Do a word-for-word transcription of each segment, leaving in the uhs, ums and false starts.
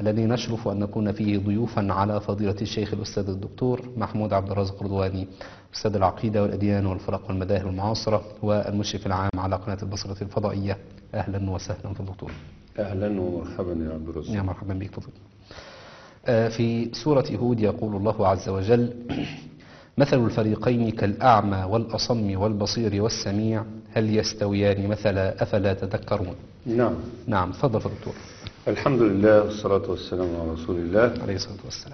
الذي نشرف أن نكون فيه ضيوفا على فضيلة الشيخ الأستاذ الدكتور محمود عبد الرازق رضواني، أستاذ العقيدة والأديان والفرق والمذاهب المعاصرة والمشرف العام على قناة البصرة الفضائية. أهلا وسهلا في الدكتور. أهلا ومرحبا يا عبد الرزاق. يا مرحبا بك فضيلة. في سورة هود يقول الله عز وجل: مثل الفريقين كالأعمى والأصم والبصير والسميع هل يستويان مثلا أفلا تذكرون. نعم نعم تفضل دكتور. الحمد لله والصلاة والسلام على رسول الله عليه الصلاة والسلام.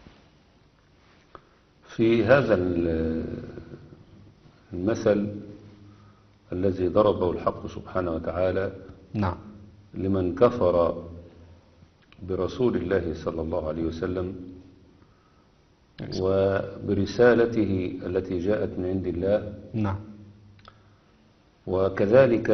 في هذا المثل الذي ضربه الحق سبحانه وتعالى نعم لمن كفر برسول الله صلى الله عليه وسلم وبرسالته التي جاءت من عند الله، نعم وكذلك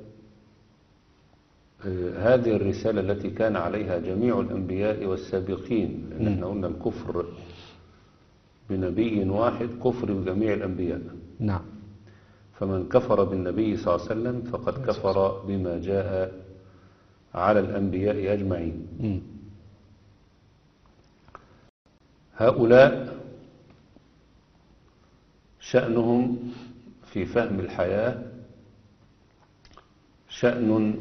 هذه الرسالة التي كان عليها جميع الأنبياء والسابقين، لأن احنا قلنا الكفر بنبي واحد كفر بجميع الأنبياء. نعم فمن كفر بالنبي صلى الله عليه وسلم فقد كفر بما جاء على الأنبياء أجمعين. مم. هؤلاء شأنهم في فهم الحياة شأن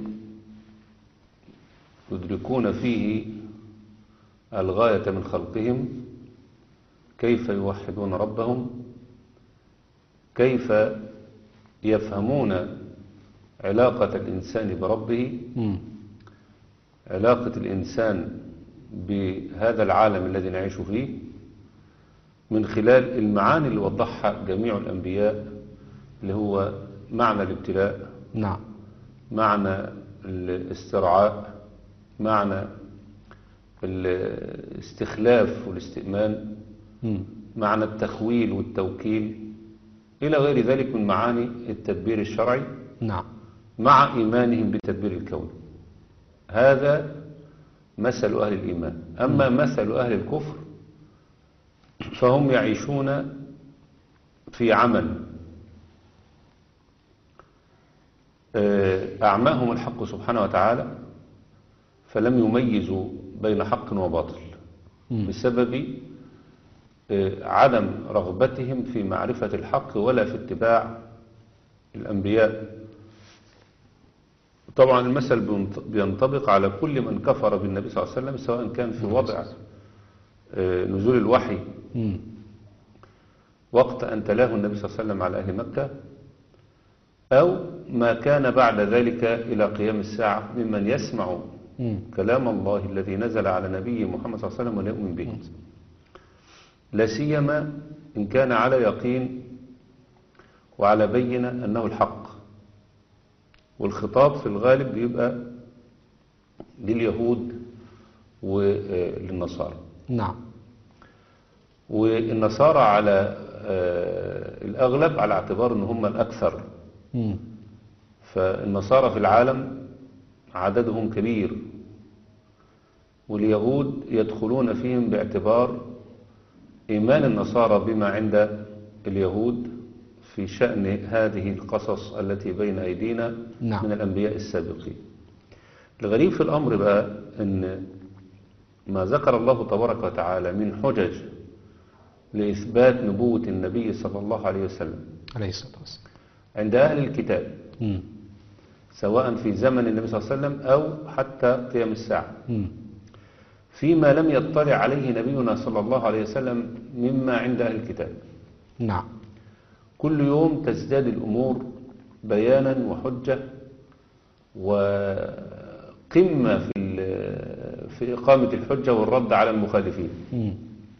يدركون فيه الغاية من خلقهم، كيف يوحدون ربهم، كيف يفهمون علاقة الإنسان بربه، مم. علاقة الإنسان بهذا العالم الذي نعيش فيه، من خلال المعاني اللي وضحها جميع الأنبياء، اللي هو معنى الابتلاء، نعم معنى الاسترعاء، معنى الاستخلاف والاستئمان، مم. معنى التخويل والتوكيل، إلى غير ذلك من معاني التدبير الشرعي، نعم مع إيمانهم بتدبير الكون. هذا مثل أهل الإيمان. أما مثل أهل الكفر فهم يعيشون في عمل أعماهم الحق سبحانه وتعالى، فلم يميزوا بين حق وباطل بسبب عدم رغبتهم في معرفة الحق ولا في اتباع الأنبياء. طبعا المثل بينطبق على كل من كفر بالنبي صلى الله عليه وسلم، سواء كان في وضع نزول الوحي وقت أن تلاه النبي صلى الله عليه وسلم على أهل مكة، أو ما كان بعد ذلك إلى قيام الساعة ممن يسمع كلام الله الذي نزل على نبيه محمد صلى الله عليه وسلم ولا يؤمن به، لا سيما إن كان على يقين وعلى بينة أنه الحق. والخطاب في الغالب بيبقى لليهود وللنصارى. نعم والنصارى على الأغلب على اعتبار أن هم الأكثر. مم. فالنصارى في العالم عددهم كبير، واليهود يدخلون فيهم باعتبار إيمان النصارى بما عند اليهود في شأن هذه القصص التي بين أيدينا نعم. من الأنبياء السابقين. الغريب في الأمر بقى أن ما ذكر الله تبارك وتعالى من حجج لإثبات نبوة النبي صلى الله عليه وسلم عليه الصلاة والسلام عند أهل الكتاب، مم. سواء في زمن النبي صلى الله عليه وسلم أو حتى قيام الساعة، مم. فيما لم يطلع عليه نبينا صلى الله عليه وسلم مما عند أهل الكتاب. نعم كل يوم تزداد الأمور بيانا وحجة وقمة في في إقامة الحجة والرد على المخالفين، مم.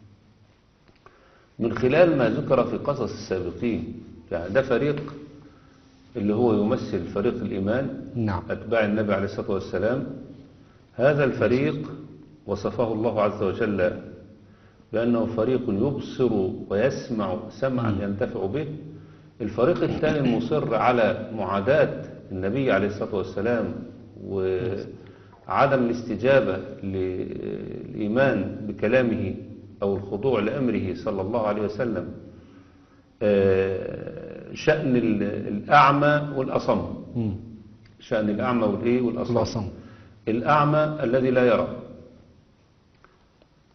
من خلال ما ذكر في قصص السابقين. يعني ده فريق اللي هو يمثل فريق الإيمان، نعم أتباع النبي عليه الصلاة والسلام. هذا الفريق وصفه الله عز وجل بأنه فريق يبصر ويسمع سمعا ينتفع به. الفريق الثاني المصر على معاداة النبي عليه الصلاة والسلام وعدم الاستجابة للإيمان بكلامه أو الخضوع لأمره صلى الله عليه وسلم، شأن الأعمى والأصم. مم. شأن الأعمى والإيه والأصم. الأصم. الأعمى الذي لا يرى،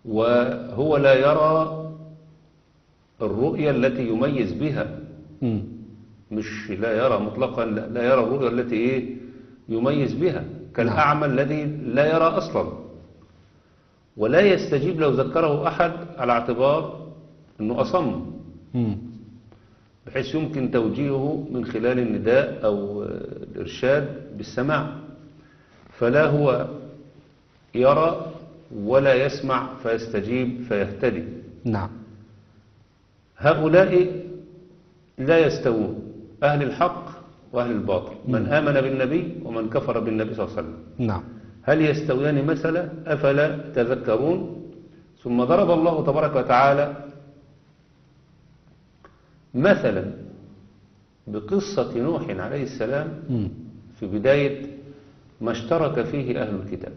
وهو لا يرى الرؤية التي يميز بها، مم. مش لا يرى مطلقا، لا لا يرى الرؤية التي إيه يميز بها، كالأعمى الذي لا يرى أصلا، ولا يستجيب لو ذكره أحد على اعتبار أنه أصم، مم. بحيث يمكن توجيهه من خلال النداء أو الإرشاد بالسماع، فلا هو يرى ولا يسمع فيستجيب فيهتدي. نعم. هؤلاء لا يستوون، أهل الحق وأهل الباطل، من آمن بالنبي ومن كفر بالنبي صلى الله عليه وسلم، نعم. هل يستويان مثلا؟ أفلا تذكرون؟ ثم ضرب الله تبارك وتعالى مثلا بقصة نوح عليه السلام مم. في بداية ما اشترك فيه أهل الكتاب.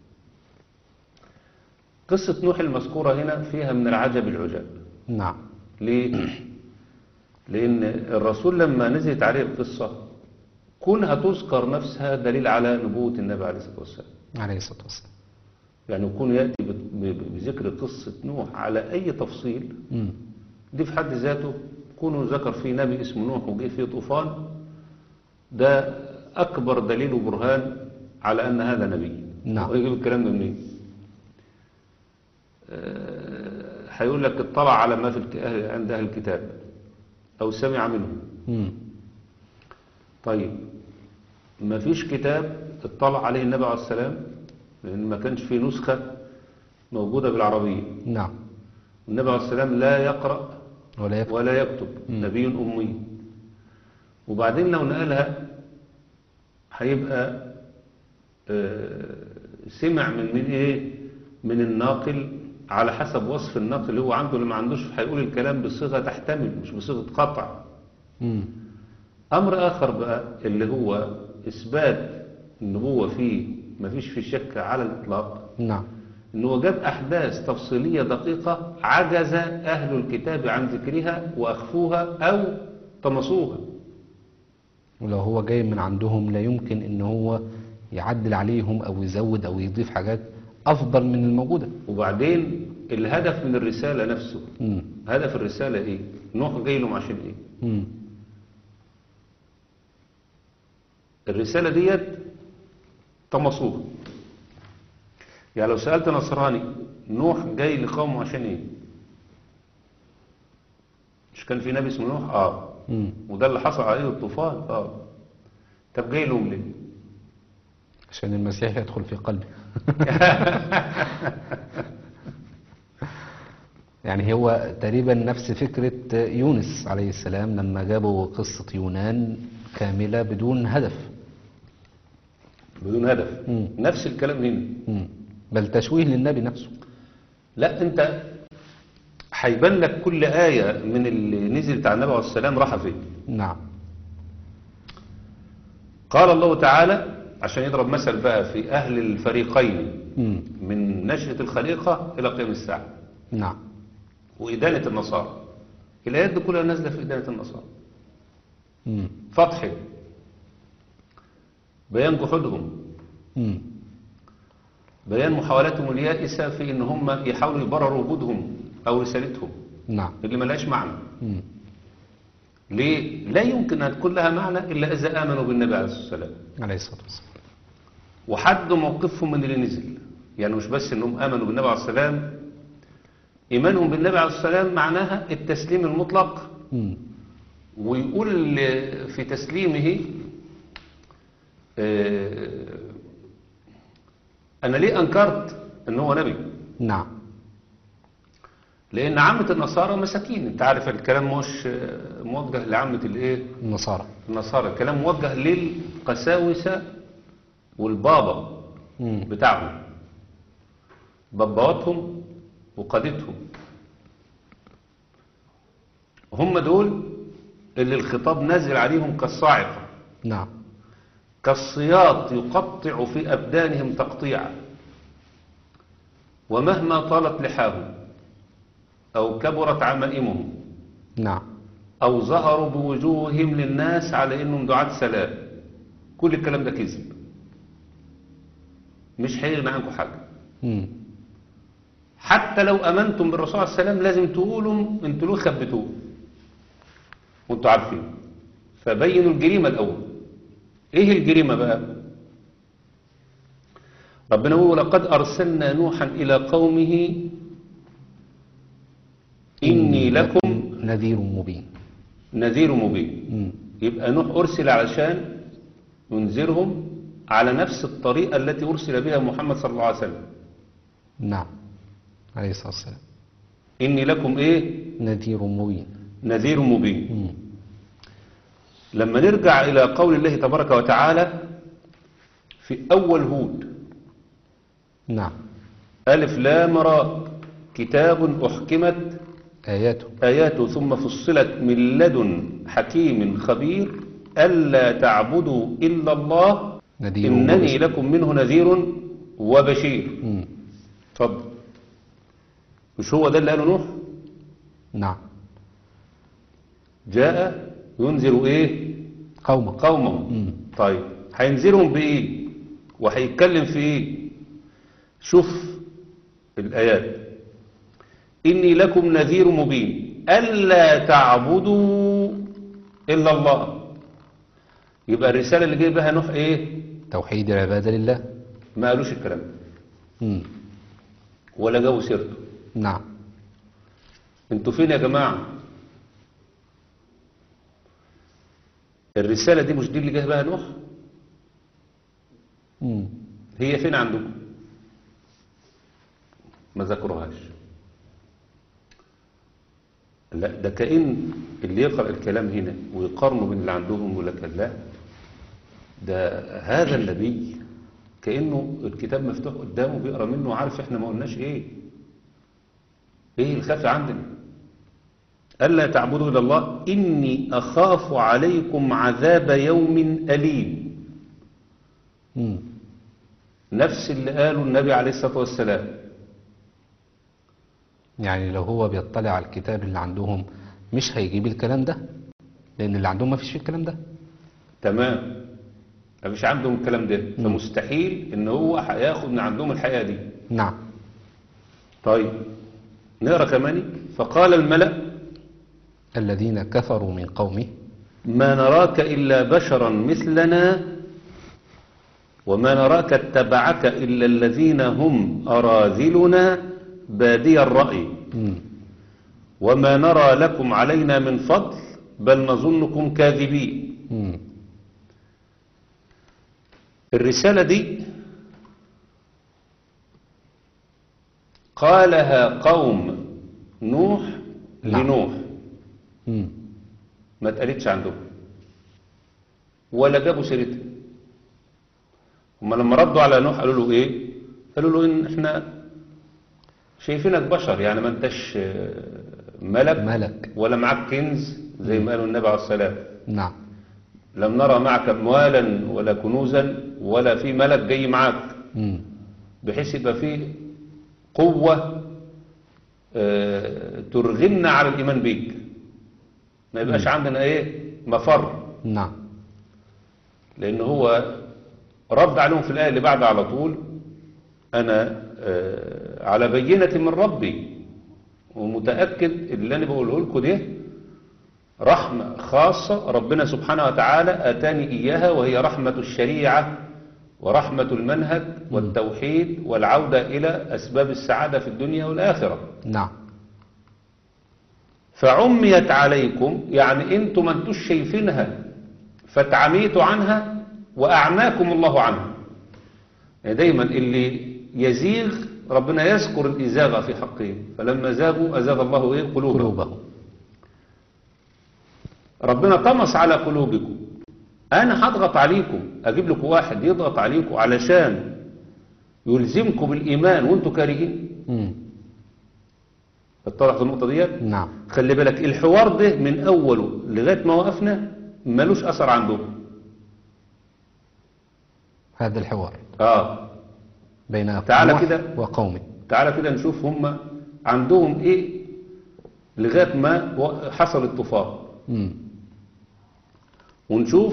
قصة نوح المذكورة هنا فيها من العجب العجاب. نعم. ليه؟ لأن الرسول لما نزلت عليه القصة كونها تذكر نفسها دليل على نبوة النبي عليه الصلاة والسلام عليه الصلاة والسلام. يعني يكون يأتي بذكر قصة نوح على أي تفصيل، مم. دي في حد ذاته كونه ذكر فيه نبي اسمه نوح وجه فيه طوفان، ده أكبر دليل وبرهان على أن هذا نبي. نعم. ويجيب الكلام ده منين؟ أه هيقول لك اطلع على ما في الك... عند أهل الكتاب أو سمع منهم. مم. طيب ما فيش كتاب اطلع عليه النبي عليه السلام، لأن ما كانش فيه نسخة موجودة بالعربية. نعم. النبي عليه السلام لا يقرأ ولا يكتب. ولا يكتب، نبي أمي. وبعدين لو نقلها هيبقى آه سمع من من ايه من الناقل على حسب وصف الناقل اللي هو عنده، اللي ما عندوش هيقول الكلام بصيغة تحتمل مش بصيغة قطع. مم. أمر آخر بقى اللي هو إثبات النبوة فيه ما فيش في شك على الإطلاق، نعم. إنه جاب أحداث تفصيلية دقيقة عجز أهل الكتاب عن ذكرها وأخفوها أو طمسوها. ولو هو جاي من عندهم لا يمكن ان هو يعدل عليهم او يزود او يضيف حاجات افضل من الموجودة. وبعدين الهدف من الرسالة نفسه، مم. هدف الرسالة ايه؟ نوح جاي لهم عشان ايه؟ مم. الرسالة ديت طمسوها. يعني لو سألت نصراني نوح جاي لقومه عشان ايه؟ مش كان في نبي اسمه نوح؟ اه. مم. وده اللي حصل عليه الطوفان. اه. طب جاي لهم ليه؟ عشان المسيح يدخل في قلبي. يعني هو تقريبا نفس فكرة يونس عليه السلام لما جابوا قصة يونان كاملة بدون هدف. بدون هدف. مم. نفس الكلام هنا. مم. بل تشويه للنبي نفسه. لا انت هيبان لك كل آية من اللي نزلت على النبي عليه السلام راح فين. نعم. قال الله تعالى عشان يضرب مثل بقى في أهل الفريقين مم. من نشأة الخليقة إلى قيام الساعة. نعم. وإدانة النصارى. الآيات دي كلها نازلة في إدانة النصارى. مم. فتح بيان جحودهم، مم. بيان محاولاتهم اليائسة في إن هم يحاولوا يبرروا وجودهم أو رسالتهم نعم. اللي ملهاش معنى. مم. ليه؟ لا يمكن أن تكون لها معنى إلا إذا آمنوا بالنبي عليه الصلاة والسلام عليه الصلاة والسلام. وحدوا موقفهم من اللي نزل. يعني مش بس إنهم آمنوا بالنبي عليه السلام، إيمانهم بالنبي عليه السلام معناها التسليم المطلق. مم. ويقول في تسليمه آه أنا ليه أنكرت إن هو نبي؟ نعم. لأن عامة النصارى مساكين. أنت عارف الكلام مش موجه لعامة الإيه؟ النصارى. النصارى. الكلام موجه للقساوسة والبابا مم. بتاعهم، باباواتهم وقادتهم. هم دول اللي الخطاب نازل عليهم كالصاعقة، نعم. كالصياط يقطع في أبدانهم تقطيعا، ومهما طالت لحاهم أو كبرت عمائمهم نعم. أو ظهروا بوجوههم للناس على إنهم دعاة سلام، كل الكلام ده كذب، مش هيغني عنكم حاجة. مم. حتى لو امنتم بالرسول عليه السلام لازم تقولوا انتوا ليه خبتوه وانتوا عارفين. فبينوا الجريمة الاول. ايه الجريمة بقى؟ ربنا يقول لقد ارسلنا نوحا الى قومه اني لكم نذير مبين. نذير مبين. مم. يبقى نوح ارسل علشان ينذرهم على نفس الطريقة التي ارسل بها محمد صلى الله عليه وسلم. نعم عليه الصلاة والسلام. اني لكم ايه؟ نذير مبين. نذير مبين. مم. لما نرجع إلى قول الله تبارك وتعالى في أول هود. نعم. ألف لام را كتاب أحكمت آياته آياته ثم فصلت من لدن حكيم خبير ألا تعبدوا إلا الله نذير إنني وبشير. لكم منه نذير وبشير. مم. اتفضل. مش هو ده اللي قاله نوح؟ نعم. جاء ينذر ايه؟ قومه قومه. مم. طيب هينذرهم بايه وهيتكلم في ايه؟ شوف الآيات. إني لكم نذير مبين ألا تعبدوا إلا الله. يبقى الرسالة اللي جاي بها نوح إيه؟ توحيد العبادة لله. ما قالوش الكلام ده مم. ولا جابوا سيرته. نعم. انتوا فين يا جماعة؟ الرسالة دي مش دي اللي جاي بها نوح؟ مم. هي فين عندكم؟ ما ذكروهاش. لا ده كأن اللي يقرأ الكلام هنا ويقارنه بين اللي عندهم يقول لك لا ده هذا النبي كأنه الكتاب مفتوح قدامه بيقرأ منه وعارف احنا ما قلناش ايه. ايه الخفي عندنا؟ ألا تعبدوا إلا الله إني أخاف عليكم عذاب يوم أليم. مم. نفس اللي قاله النبي عليه الصلاة والسلام. يعني لو هو بيطلع على الكتاب اللي عندهم مش هيجيب الكلام ده، لأن اللي عندهم ما فيش فيه الكلام ده. تمام. ما فيش عندهم الكلام ده فمستحيل ان هو هياخد من عندهم الحقيقة دي. نعم. طيب نقرأ كمان. فقال الملأ الذين كفروا من قومه ما نراك إلا بشرا مثلنا وما نراك اتبعك إلا الذين هم أراذلنا بادي الرأي مم. وما نرى لكم علينا من فضل بل نظنكم كاذبين. مم. الرسالة دي قالها قوم نوح نعم. لنوح مم. ما اتقالتش عندهم ولا جابوا سيرتها. هم لما ردوا على نوح قالوا له ايه؟ قالوا له ان احنا شايفينك بشر يعني ما انتش ملك, ملك. ولا معك كنز زي ما قالوا النبي عليه السلام. نعم. لم نرى معك اموالا ولا كنوزا ولا في ملك جاي معك مم. بحيث يبقى فيه قوة اه ترغمنا على الإيمان بيك ما يبقاش مم. عندنا ايه مفر. نعم. لأن هو رد عليهم في الآية اللي بعد على طول أنا اه على بينة من ربي ومتأكد اللي أنا بقوله لكم ده رحمة خاصة ربنا سبحانه وتعالى أتاني إياها وهي رحمة الشريعة ورحمة المنهج والتوحيد والعودة إلى أسباب السعادة في الدنيا والآخرة. نعم. فعميت عليكم يعني أنتم ما انتوش شايفينها فتعميتوا عنها وأعماكم الله عنها. يعني دايما اللي يزيغ ربنا يذكر الإزاغة في حقهم فلما زاغوا أزاغ الله إيه قلوبهم. قلوبهم. ربنا طمس على قلوبكم. أنا هضغط عليكم أجيب لكم واحد يضغط عليكم علشان يلزمكم بالإيمان وانتوا كارهين. مم. اتضحت النقطة ديت؟ نعم. خلي بالك الحوار ده من أوله لغاية ما وقفنا ملوش أثر عندهم. هذا الحوار آه بين تعالى نوح كده وقومه. تعالى كده نشوف هم عندهم إيه لغاية ما حصل الطوفان مم. ونشوف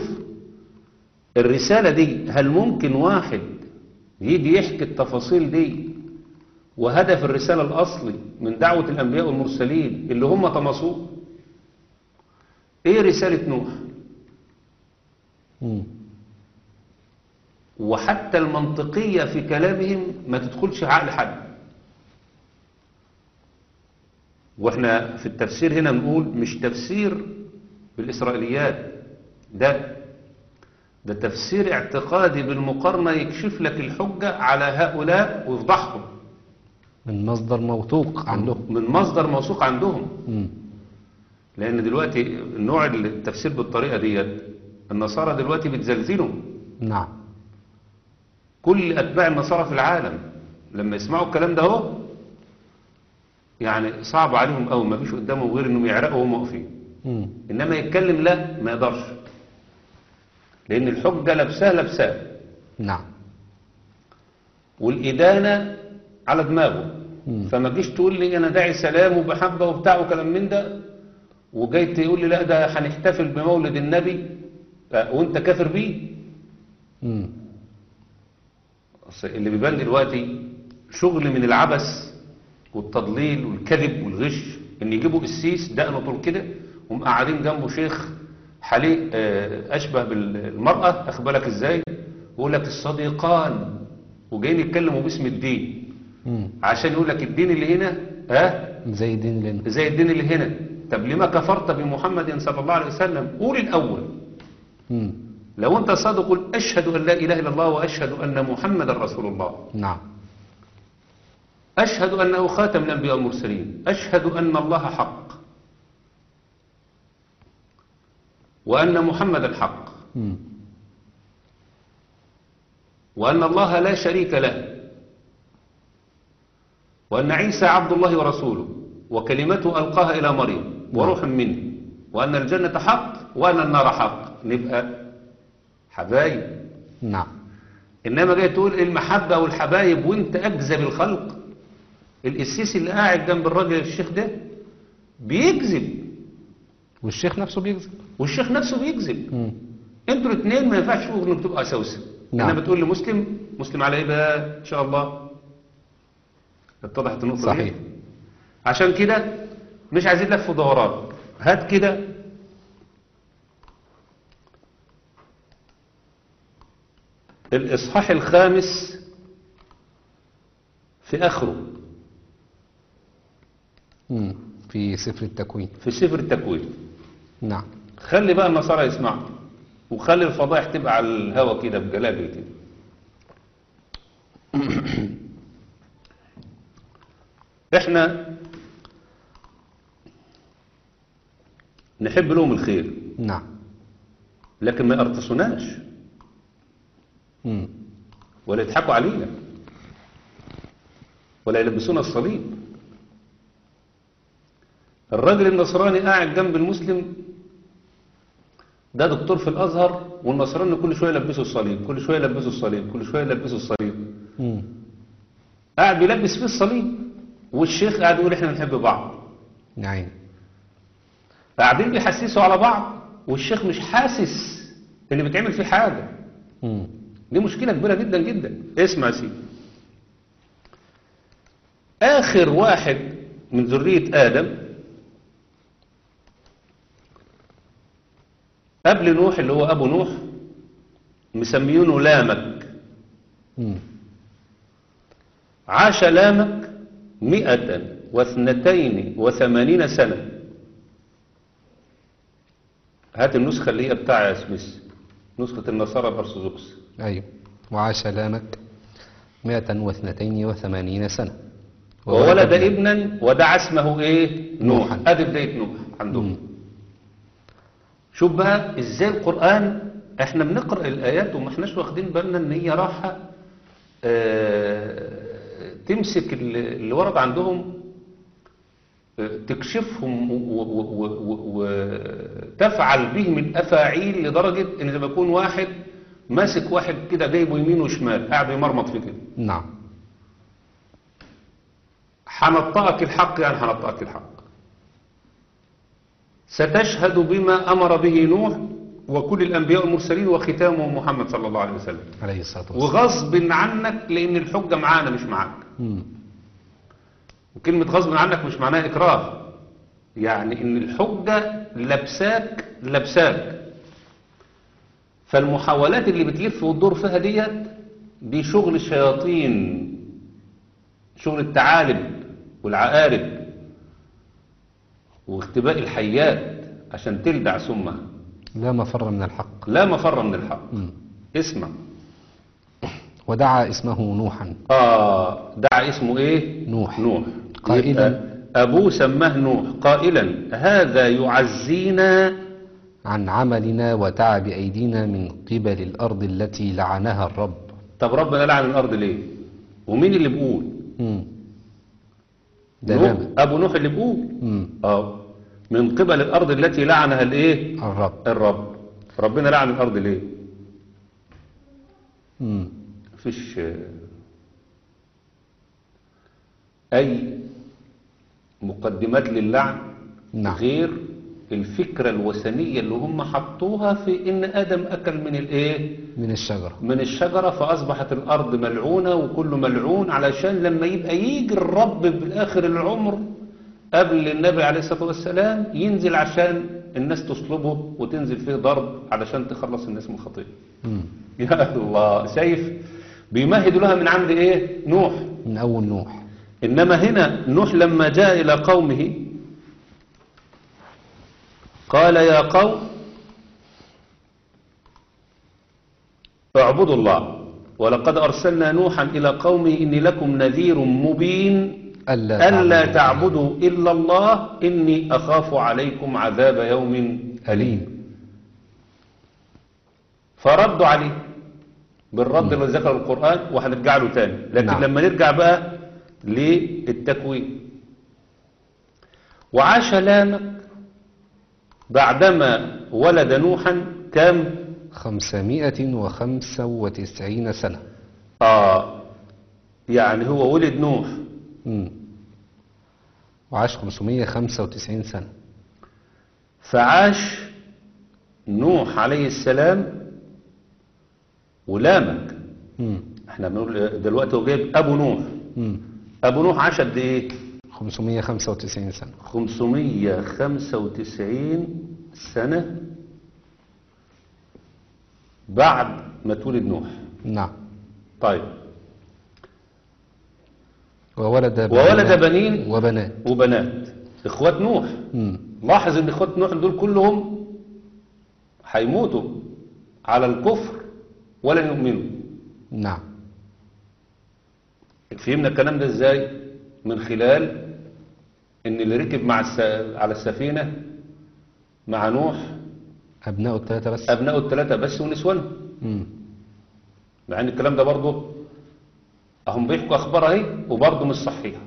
الرسالة دي هل ممكن واحد يجي يحكي التفاصيل دي وهدف الرسالة الأصلي من دعوة الأنبياء والمرسلين اللي هم طمسوه. إيه رسالة نوح؟ مم. وحتى المنطقية في كلامهم ما تدخلش عقل حد. واحنا في التفسير هنا نقول مش تفسير بالإسرائيليات، ده ده تفسير اعتقادي بالمقارنة يكشف لك الحجة على هؤلاء ويفضحهم من مصدر موثوق عندهم. من مصدر موثوق عندهم. مم. لأن دلوقتي النوع التفسير بالطريقة ديت النصارى دلوقتي بتزلزلوا. نعم. كل أتباع النصارى في العالم لما يسمعوا الكلام ده هو يعني صعب عليهم قوي، ما فيش قدامهم غير انهم يعرقوا وهم واقفين. مم. انما يتكلم لا، ما يقدرش، لان الحجه لابساه لابساه. نعم. والادانه على دماغه. مم. فما تجيش تقول لي انا داعي سلام وبحبه وبتاع وكلام من ده، وجاي تقول لي لا ده هنحتفل بمولد النبي وانت كافر بيه. مم. أصل اللي بيبان دلوقتي شغل من العبث والتضليل والكذب والغش، ان يجيبوا قسيس دقنه طول كده ومقعدين جنبه شيخ حليق آه، اشبه بالمرأة، اخد بالك ازاي، ويقول لك الصديقان، وجايين يتكلموا باسم الدين مم. عشان يقول لك الدين اللي هنا ها زي الدين اللي هنا. زي الدين اللي هنا. طب لما كفرت بمحمد صلى الله عليه وسلم؟ قول الاول. مم. لو انت صادق قل اشهد ان لا اله الا الله واشهد ان محمدا رسول الله. نعم. أشهد أنه خاتم الأنبياء والمرسلين، أشهد أن الله حق وأن محمدا حق مم. وأن الله لا شريك له وأن عيسى عبد الله ورسوله وكلمته ألقاها إلى مريم وروح منه وأن الجنة حق وأن النار حق. نبقى حبايب. نعم. إنما جاي تقول المحبة والحبايب وانت أكذب الخلق. القسيس اللي قاعد جنب الراجل الشيخ ده بيكذب، والشيخ نفسه بيكذب. والشيخ نفسه بيكذب. مم. انتوا الاثنين ما ينفعش تقولوا انك تبقى اساوسه. نعم. انما بتقول لمسلم مسلم على ايه بقى ان شاء الله. اتضحت النقطه صحيح. دي؟ عشان كده مش عايزين لف ودوران. هات كده الاصحاح الخامس في اخره. مم. في سفر التكوين. في سفر التكوين. نعم. خلي بقى النصارى يسمعوا، وخلي الفضائح تبقى على الهوا كده بجلابه كده. احنا نحب لهم الخير نعم. لكن ما يقرطسوناش مم. ولا يضحكوا علينا ولا يلبسونا الصليب. الراجل النصراني قاعد جنب المسلم ده دكتور في الازهر، والنصراني كل شويه يلبسوا الصليب، كل شويه يلبسوا الصليب، كل شويه يلبسوا الصليب. مم. قاعد بيلبس فيه الصليب، والشيخ قاعد يقول احنا بنحب بعض. نعم. قاعدين بيحسسوا على بعض والشيخ مش حاسس ان بيتعمل فيه حاجه. مم. دي مشكله كبيره جدا جدا. اسمع يا سيدي، اخر واحد من ذريه ادم قبل نوح اللي هو ابو نوح مسميونه لامك. مم. عاش لامك مئة واثنتين وثمانين سنة. هات النسخة اللي هي بتاع سميث، نسخة النصارى الأرثوذكس. أيوه. وعاش لامك مائة واثنتين وثمانين سنة وولد ابنا ودعا اسمه ايه؟ نوح. نوحا. ادي بداية نوح عندهم. مم. شوف بقى ازاي القرآن احنا بنقرأ الآيات وما احناش واخدين بالنا ان هي راحة اه تمسك اللي اللي ورد عندهم، اه تكشفهم وتفعل بهم الأفاعيل لدرجة ان زي ما يكون واحد ماسك واحد كده جايبه يمين وشمال قاعد يمرمط فيه كده. نعم. حنطقك الحق يعني حنطقك الحق. ستشهد بما أمر به نوح وكل الأنبياء والمرسلين وختامه محمد صلى الله عليه وسلم. عليه الصلاة والسلام. وغصب عنك لأن الحجة معانا مش معاك. مم. وكلمة غصب عنك مش معناها إكراه، يعني إن الحجة لبساك لبساك. فالمحاولات اللي بتلف وتدور فيها ديت دي شغل الشياطين، شغل الثعالب والعقارب واختباء الحيات عشان تلدع سمها. لا مفر من الحق. لا مفر من الحق. مم. اسمع. ودعا اسمه نوحا. آه دعا اسمه إيه؟ نوح. نوح قائلا أبوه سماه نوح قائلا هذا يعزينا عن عملنا وتعب أيدينا من قبل الأرض التي لعنها الرب. طب ربنا لعن الأرض ليه؟ ومين اللي بيقول؟ مم. نوح أبو نوح اللي بيقول. مم. آه من قبل الأرض التي لعنها الإيه؟ الرب. الرب. ربنا لعن الأرض ليه؟ مم. مفيش أي مقدمات للعن. نعم. غير الفكرة الوثنية اللي هم حطوها في إن آدم أكل من الإيه؟ من الشجرة. من الشجرة فأصبحت الأرض ملعونة وكل ملعون، علشان لما يبقى يجي الرب بالآخر العمر قبل النبي عليه الصلاة والسلام ينزل عشان الناس تصلبه وتنزل فيه ضرب علشان تخلص الناس من الخطيئة. يا الله، شايف بيمهدوا لها من عند إيه؟ نوح. من أول نوح. إنما هنا نوح لما جاء إلى قومه قال يا قوم اعبدوا الله ولقد أرسلنا نوحا إلى قومه إني لكم نذير مبين ألا, ألا تعبدوا إلا الله إني أخاف عليكم عذاب يوم أليم. فردوا عليه بالرد اللي ذكر القرآن وهنرجع له تاني، لكن نعم. لما نرجع بقى للتكوين. وعاش لامك بعدما ولد نوحا كم؟ خمسمائة وخمسة وتسعين سنة. آه يعني هو ولد نوح. مم. وعاش خمسمائة وخمسة وتسعين سنة. فعاش نوح عليه السلام ولامك. مم. احنا بنقول دلوقتي هو جايب ابو نوح. مم. ابو نوح عاش قد ايه؟ خمسمائة وخمسة وتسعين سنة. خمسمائة وخمسة وتسعين سنة بعد ما تولد نوح. نعم. طيب. وولد بنين وولد بنين وبنات وبنات اخوات نوح. مم. لاحظ ان اخوات نوح دول كلهم هيموتوا على الكفر ولن يؤمنوا. نعم. فهمنا الكلام ده ازاي؟ من خلال ان اللي ركب مع الس... على السفينة مع نوح ابناء الثلاثة بس. ابناء الثلاثة بس ونسوانهم. مع ان الكلام ده برضه هم بيحكوا اخبار اهي وبرضه مش صحيحة.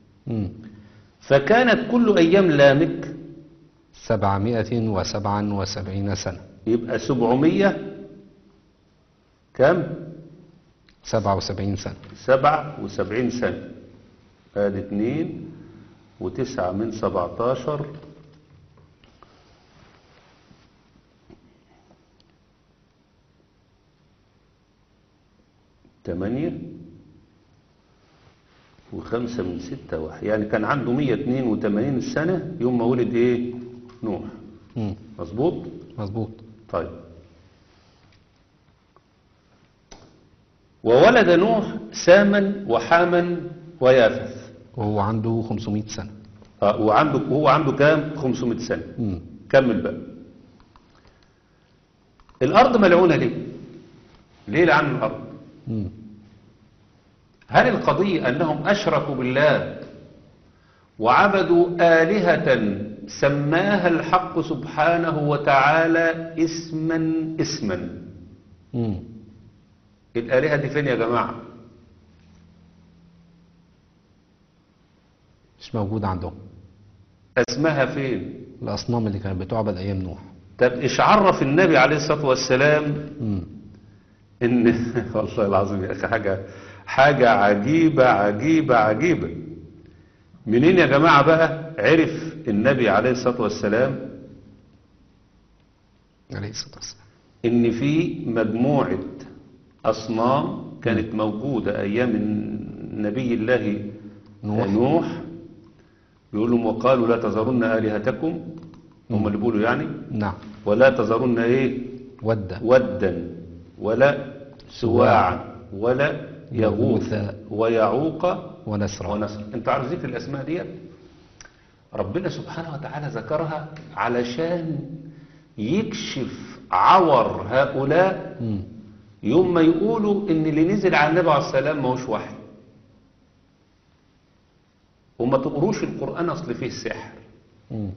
فكانت كل ايام لامك سبعمائة وسبعة وسبعين سنة. يبقى سبعمية كم؟ سبعة وسبعين سنة. سبعة وسبعين سنة. ادي اتنين وتسعة من سبعتاشر تمانية وخمسة من ستة واحد، يعني كان عنده مية اتنين وتمانين سنة يوم ما ولد ايه؟ نوح. مم. مظبوط؟ مظبوط. طيب. وولد نوح ساما وحاما ويافث وهو عنده خمسمائة سنة. اه وعنده هو عنده كام؟ خمسمائة سنة. مم. كمل بقى. الأرض ملعونة ليه؟ ليه لعن الأرض؟ مم. هل القضية أنهم أشركوا بالله وعبدوا آلهة سماها الحق سبحانه وتعالى اسما اسما؟ مم. الآلهة دي فين يا جماعة؟ مش موجود عندهم. اسمها فين؟ الأصنام اللي كانت بتعبد أيام نوح. طب إيش عرف النبي عليه الصلاة والسلام مم. إن والله العظيم يا أخي حاجة حاجة عجيبة عجيبة عجيبة. منين يا جماعة بقى عرف النبي عليه الصلاة والسلام عليه الصلاة والسلام إن في مجموعة أصنام كانت موجودة أيام نبي الله نوح, نوح بيقول لهم وقالوا لا تذرن آلهتكم، هم اللي بيقولوا يعني، نعم. ولا تذرن ايه ودا ودا ولا سواعا ولا يغوث يغوث ويعوق ونسرا. ونسر. انت عارف ذكر الاسماء دي ربنا سبحانه وتعالى ذكرها علشان يكشف عور هؤلاء مم. يوم ما يقولوا ان اللي نزل على النبي عليه السلام ما هوش وحي، وما تقروش القرآن اصل فيه سحر. مم.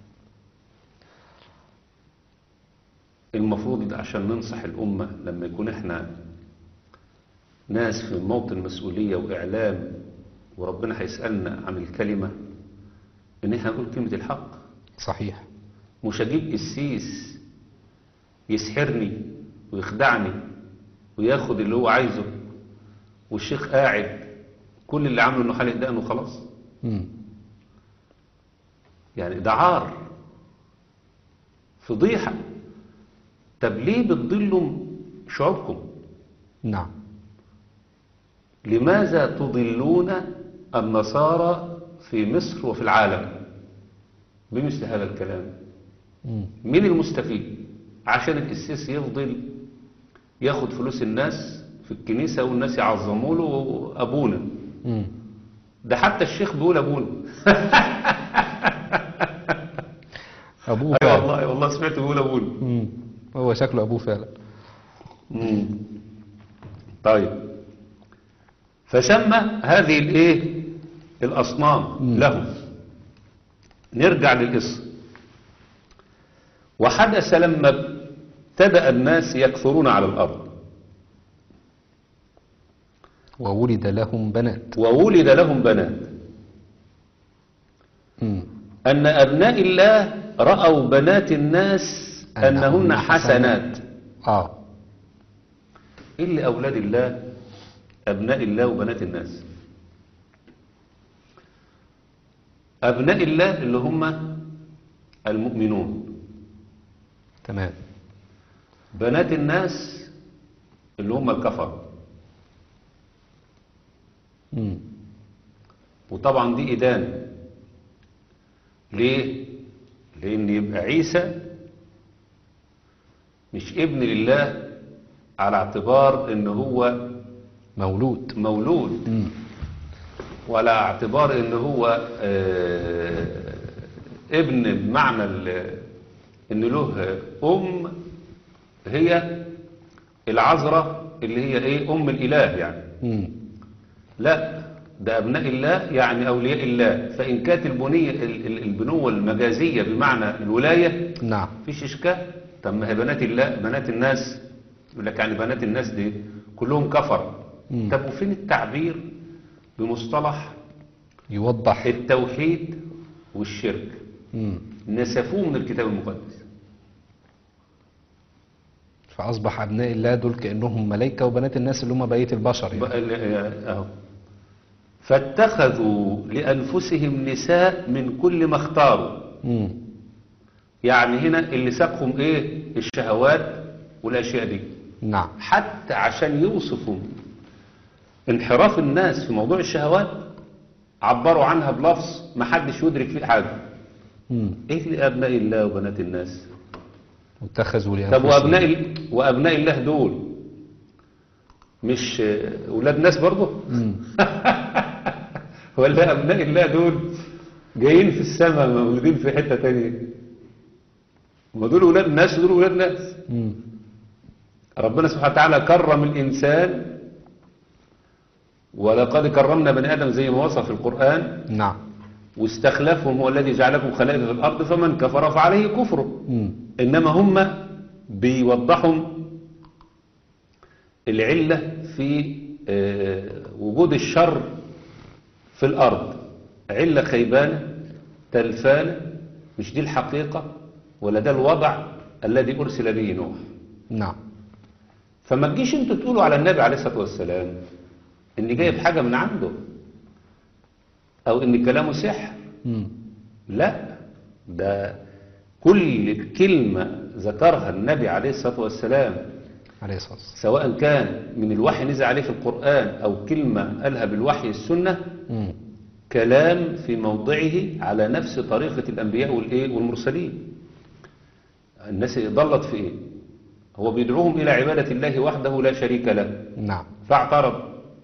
المفروض عشان ننصح الأمة لما يكون احنا ناس في موطن مسؤولية وإعلام وربنا هيسألنا عن الكلمة، ان احنا نقول كلمة الحق. صحيح. مش هجيب قسيس يسحرني ويخدعني وياخد اللي هو عايزه والشيخ قاعد كل اللي عامله انه حالق دقنه وخلاص. مم. يعني ده عار، فضيحة. طب ليه بتضلوا شعوبكم؟ نعم. لماذا تضلون النصارى في مصر وفي العالم بمثل هذا الكلام؟ مم. مين المستفيد؟ عشان القسيس يفضل ياخد فلوس الناس في الكنيسة والناس يعظموا له أبونا. مم. ده حتى الشيخ بيقول أبونا. أبوه أيوة فعلا. والله والله سمعت بيقول أبونا. مم. هو شكله أبوه فعلا. مم. طيب، فسمى هذه الايه الأصنام مم. لهم. نرجع للقصة. وحدث لما ابتدأ الناس يكثرون على الأرض وولد لهم بنات. وولد لهم بنات مم. أن أبناء الله رأوا بنات الناس أنهن حسنات. آه. إلا أولاد الله أبناء الله وبنات الناس. أبناء الله اللي هم المؤمنون، تمام. بنات الناس اللي هم الكفر. مم. وطبعا دي إدانة. ليه؟ لأن يبقى عيسى مش ابن لله على اعتبار ان هو مولود. مولود، مم. ولا اعتبار ان هو آه ابن بمعنى ال- ان له ام هي العذراء اللي هي ايه ام الاله يعني. مم. لا، ده ابناء الله يعني اولياء الله. فان كانت البنيه ال- ال- البنوه المجازيه بمعنى الولايه نعم. مفيش اشكال. طب ما هي بنات الله بنات الناس، يقول لك يعني بنات الناس دي كلهم كفر. مم. طب وفين التعبير بمصطلح يوضح. التوحيد والشرك؟ مم. نسفوه من الكتاب المقدس. فأصبح أبناء الله دول كأنهم ملائكة، وبنات الناس اللي هم بقية البشر يعني. بقى ال- اهو فاتخذوا لأنفسهم نساء من كل ما اختاروا. مم. يعني هنا اللي ساقهم ايه الشهوات والاشياء دي، نعم. حتى عشان يوصفوا انحراف الناس في موضوع الشهوات عبروا عنها بلفظ ما حدش يدرك فيه حاجة. مم. ايه اللي ابناء الله وبنات الناس؟ واتخذوا طب لأنفسهم. وابناء ال- وابناء الله دول مش آه، اولاد ناس برضه؟ مم. ولا ابناء الله دول جايين في السماء مولودين في حتة تانية؟ ما دول اولاد ناس ودول اولاد ناس. مم. ربنا سبحانه وتعالى كرم الانسان، ولقد كرمنا بني ادم زي ما وصف في القرآن، نعم. واستخلفهم هو الذي جعلكم خلائف في الارض فمن كفر فعليه كفره. مم. انما هم بيوضحوا العلة في آه، وجود الشر في الارض. علة خيبانة تلفانة، مش دي الحقيقة ولا ده الوضع الذي ارسل به نوح. نعم. فما تجيش انتوا تقولوا على النبي عليه الصلاة والسلام ان جايب حاجة من عنده او ان كلامه سحر. مم. لا، ده كل كلمة ذكرها النبي عليه الصلاة والسلام عليه الصلاة والسلام. سواء كان من الوحي نزل عليه في القرآن أو كلمة قالها بالوحي السنة مم. كلام في موضعه على نفس طريقة الأنبياء والإيه والمرسلين. الناس ضلت في إيه؟ هو بيدعوهم إلى عبادة الله وحده لا شريك له، نعم. فاعترضوا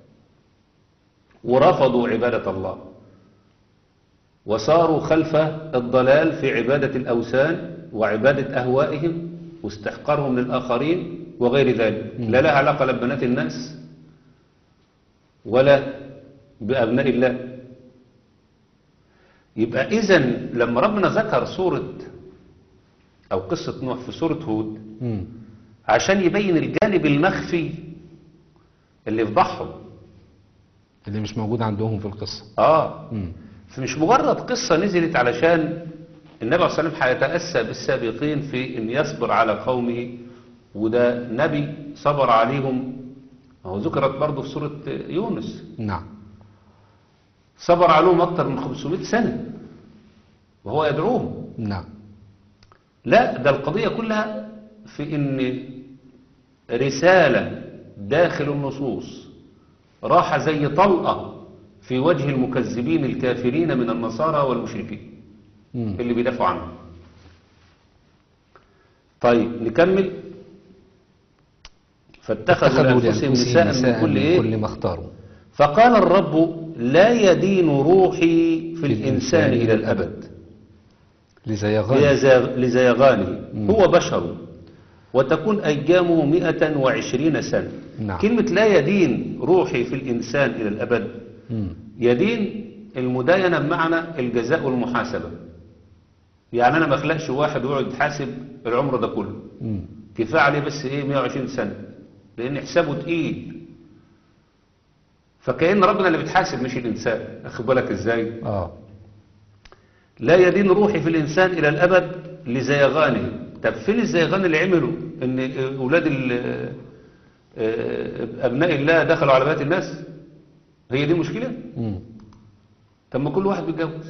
ورفضوا عبادة الله وصاروا خلف الضلال في عبادة الأوثان وعبادة أهوائهم واستحقارهم للآخرين وغير ذلك. لا لها علاقة لا ببنات الناس ولا بأبناء الله. يبقى إذن لما ربنا ذكر سورة أو قصة نوح في سورة هود مم. عشان يبين الجانب المخفي اللي فضحهم، اللي مش موجود عندهم في القصة. آه مم. فمش مجرد قصة نزلت علشان النبي عليه الصلاة والسلام هيتأسى بالسابقين في أن يصبر على قومه، وده نبي صبر عليهم. هو ذكرت برضه في سورة يونس. نعم. صبر عليهم أكثر من خمسمائة سنة وهو يدعوهم. نعم. لا، ده القضية كلها في أن رسالة داخل النصوص راح زي طلقة في وجه المكذبين الكافرين من النصارى والمشركين مم. اللي بيدافعوا عنه. طيب نكمل. فاتخذوا لأنفسهم نساء من كل إيه؟ كل ما اختاروا. فقال الرب لا يدين روحي في الإنسان إلى الأبد لزيغانه لزيغانه هو بشر وتكون أيامه مئة وعشرين سنة. نعم. كلمة لا يدين روحي في الإنسان إلى الأبد، مم. يدين المداينة بمعنى الجزاء والمحاسبة. يعني أنا ما أخلقش واحد ويقعد يتحاسب العمر ده كله، مم. كفاية عليه بس إيه مئة وعشرين سنة، لأن حسابه تقيل. فكأن ربنا اللي بيتحاسب مش الإنسان. أخد بالك إزاي؟ آه. لا يدين روحي في الإنسان إلى الأبد لزيغانه. طب فين الزيغان اللي عملوا إن أولاد أبناء الله دخلوا على بنات الناس؟ هي دي مشكلة؟ مم. طب ما كل واحد بيتجوز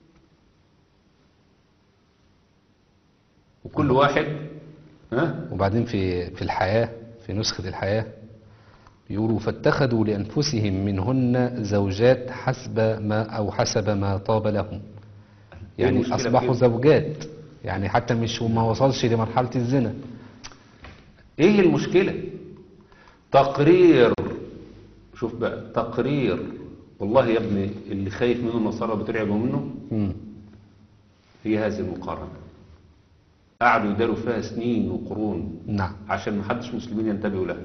وكل واحد ها. وبعدين في في الحياة، في نسخة الحياة يقولوا فاتخذوا لأنفسهم منهن زوجات حسب ما أو حسب ما طاب لهم. يعني المشكلة أصبحوا في زوجات، يعني حتى مش وما وصلش لمرحلة الزنا. ايه المشكلة؟ تقرير. شوف بقى تقرير. والله يا ابني اللي خايف منه النصارى بترعبوا منه مم. هي هذه المقارنة. قعدوا يداروا فيها سنين وقرون نعم. عشان ما حدش مسلمين ينتبهوا لها.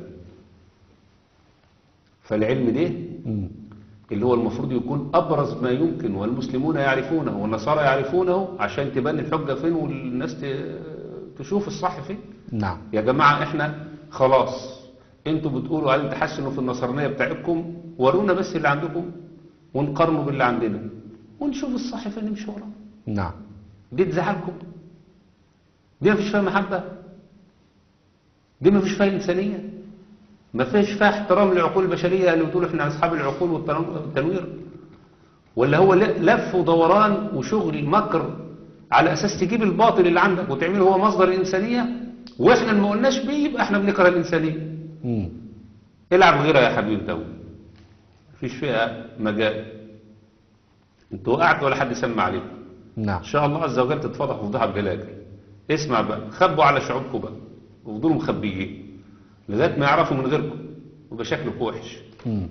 فالعلم ده مم. اللي هو المفروض يكون أبرز ما يمكن والمسلمون يعرفونه والنصارى يعرفونه عشان تبان الحجة فين والناس تشوف الصح فين. نعم. يا جماعة احنا خلاص انتوا بتقولوا عايزين تحسنوا في النصرانية بتاعتكم، ورونا بس اللي عندكم ونقارنوا باللي عندنا ونشوف الصح فين نمشي وراه. نعم. دي تزعلكم؟ دي ما فيش فيها محبة؟ دي ما فيش فيها إنسانية؟ ما فيش فيها احترام للعقول البشرية اللي بتقول احنا أصحاب العقول والتنوير؟ ولا هو لف ودوران وشغل مكر على أساس تجيب الباطل اللي عندك وتعمله هو مصدر الإنسانية، وإحنا ما قلناش بيه يبقى إحنا بنكره الإنسانية؟ مم. العب غيرها يا حبيبي انت. مفيش فيها مجال. انت وقعت ولا حد سمع عليكم. نعم. ان شاء الله عز وجل تتفضح وفضحها بجلاجل. اسمع بقى، خبوا على شعوبكم بقى وفضلوا مخبيين لغايه ما يعرفوا من غيركم ويبقى شكلكم وحش. مم.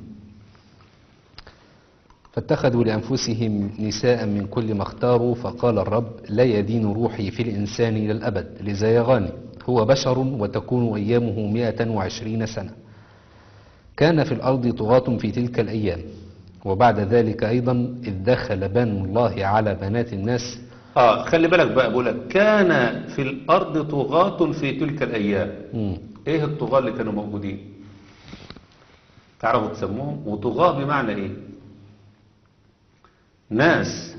فاتخذوا لأنفسهم نساء من كل ما اختاروا فقال الرب لا يدين روحي في الإنسان إلى الأبد لزيغانه هو بشر وتكون أيامه مئة وعشرين سنة. كان في الأرض طغاة في تلك الأيام وبعد ذلك أيضا إذ دخل بنو الله على بنات الناس. آه خلي بالك بقى، بقولك كان في الأرض طغاة في تلك الأيام. مم. إيه الطغاة اللي كانوا موجودين؟ تعرفوا تسموهم؟ وطغاة بمعنى إيه؟ ناس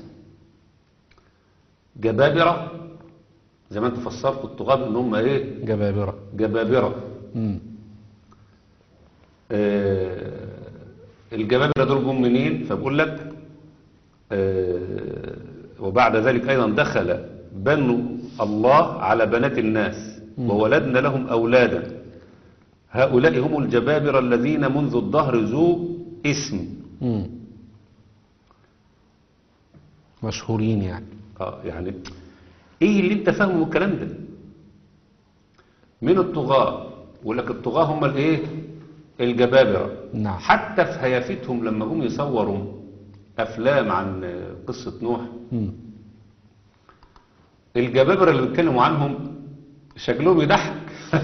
جبابرة زي ما انتوا فسرتوا الطغاة ان هم ايه؟ جبابرة. جبابرة. مم. آه الجبابرة دول جم منين؟ فبقول لك آه وبعد ذلك ايضا دخل بنو الله على بنات الناس وولدنا لهم اولادا هؤلاء هم الجبابرة الذين منذ الدهر ذو اسم. مم. مشهورين يعني. اه يعني ايه اللي انت فاهمه من الكلام ده؟ من الطغاة، يقول لك الطغاة هم الايه؟ الجبابرة. نعم. حتى في هيافتهم لما هم يصوروا افلام عن قصة نوح، مم. الجبابرة اللي بيتكلموا عنهم شكلهم يضحك.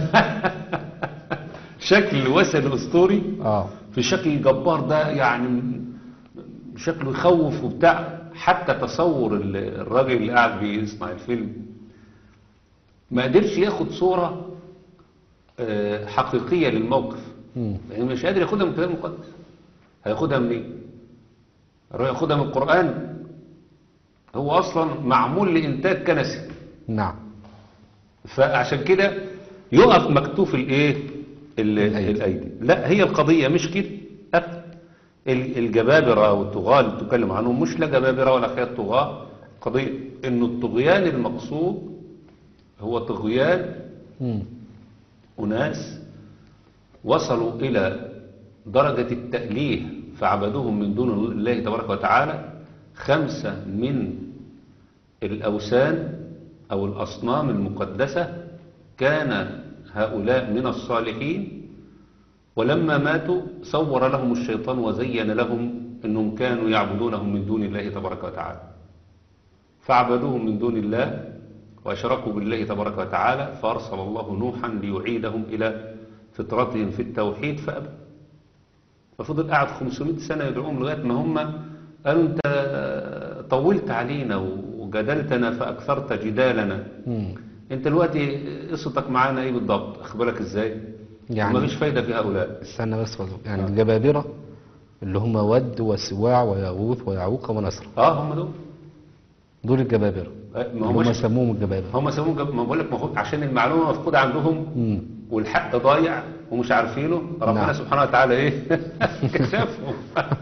شكل وثني اسطوري اه في شكل الجبار ده، يعني شكله يخوف وبتاع. حتى تصور ال- الراجل اللي قاعد بيصنع الفيلم ما قدرش ياخد صورة آه، حقيقية للموقف، مم. يعني مش قادر ياخدها من الكتاب المقدس. هياخدها منين؟ هيروح ياخدها من القرآن؟ هو أصلا معمول لإنتاج كنسي. نعم. فعشان كده يقف مكتوف الايه؟ ال- الأيدي. الايدي. لا، هي القضيه مش كده أبدا. ال- الجبابره والطغاه اللي بتتكلم عنهم مش لا جبابره ولا خير طغاه. قضيه انه الطغيان المقصود هو طغيان مم. اناس وصلوا الى درجه التأليه فعبدوهم من دون الله تبارك وتعالى. خمسه من الأوثان أو الأصنام المقدسة كان هؤلاء من الصالحين، ولما ماتوا صور لهم الشيطان وزين لهم أنهم كانوا يعبدونهم من دون الله تبارك وتعالى، فعبدوهم من دون الله وأشركوا بالله تبارك وتعالى، فأرسل الله نوحا ليعيدهم إلى فطرتهم في التوحيد فأبى. ففضل قاعد خمسمائة سنة يدعوهم لغاية ما هم قالوا أنت طولت علينا وجدلتنا فأكثرت جدالنا. مم. أنت دلوقتي قصتك معانا إيه بالضبط؟ أخبرك إزاي؟ يعني وما فيش فايدة في هؤلاء. استنى بس فضل. يعني الجبابرة اللي هم ود وسواع ويغوث ويعوق ونسر، آه هم دول. دول الجبابرة ما اللي همش هم سموهم الجبابرة. هم سموهم جب... ما بقول لك مفروض عشان المعلومة مفقودة عندهم مم. والحق ضايع ومش عارفينه، ربنا نعم. سبحانه وتعالى إيه؟ كشفهم.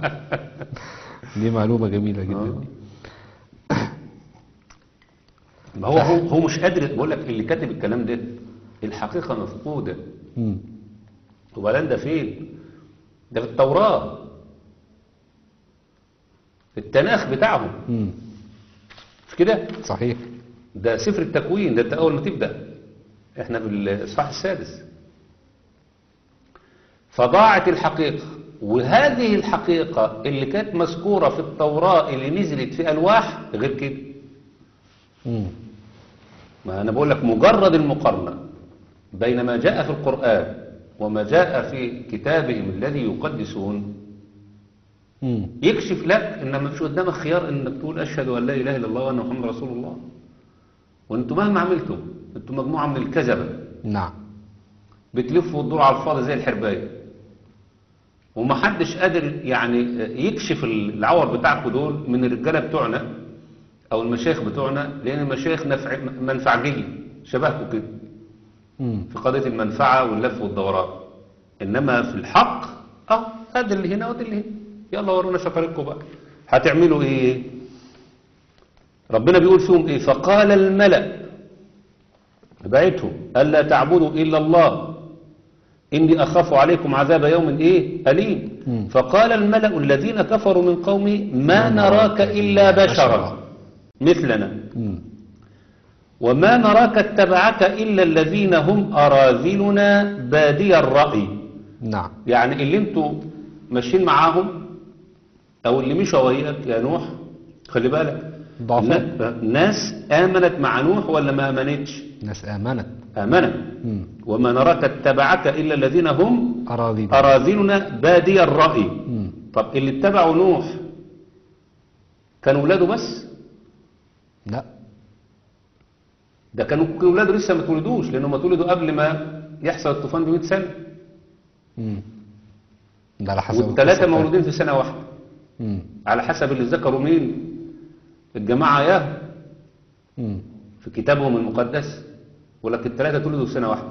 دي معلومة جميلة جدا. آه. ما هو هو هو مش قادر. بقول لك اللي كاتب الكلام ده الحقيقة مفقودة. مم. وبعدين ده فين؟ ده في التوراة، في التناخ بتاعهم، مم. مش كده؟ صحيح. ده سفر التكوين، ده انت أول ما تبدأ. احنا في الإصحاح السادس. فضاعت الحقيقة، وهذه الحقيقة اللي كانت مذكورة في التوراة اللي نزلت في ألواح غير كده. مم. ما أنا بقول لك مجرد المقارنة بين ما جاء في القرآن وما جاء في كتابهم الذي يقدسون مم. يكشف لك ان ما فيش قدامك خيار انك تقول اشهد ان لا اله الا الله وان محمد رسول الله. وانتم مهما عملتم انتم مجموعه من الكذبه نعم. بتلفوا وتدوروا على الفاضي زي الحربايه، ومحدش قادر يعني يكشف العور بتاعكم دول من الرجاله بتوعنا او المشايخ بتوعنا، لان المشايخ نفع منفعجيه شبهكم كده مم. في قضيه المنفعه واللف والدوران. انما في الحق اه هذا اللي هنا وده اللي هنا، يلا ورونا شطارتكم بقى هتعملوا ايه. ربنا بيقول فيهم ايه؟ فقال الملأ بعتهم الا تعبدوا الا الله اني اخاف عليكم عذاب يوم ايه اليم. مم. فقال الملأ الذين كفروا من قومه ما نراك الا بشرا مثلنا مم. وما نراك اتبعك الا الذين هم اراذلنا بادي الرأي. نعم. يعني اللي انتوا ماشيين معاهم او اللي مشوا وياك يا نوح، خلي بالك ضعفاء. نا- ناس امنت مع نوح ولا ما امنتش؟ ناس آمنت. امنت. مم. وما نراك اتبعك الا الذين هم أراضي. اراذلنا بادي الراي. مم. طب اللي اتبعوا نوح كانوا ولاده بس؟ لا. ده كانوا ولاده لسه ما اتولدوش، لانهم اتولدوا قبل ما يحصل الطوفان ب مئة سنه، مم. ده على حسب والثلاثه القصة مولودين في سنه واحده مم. على حسب اللي ذكروا مين الجماعه ياه مم. في كتابهم المقدس. ولكن الثلاثة اتولدوا في سنة واحدة،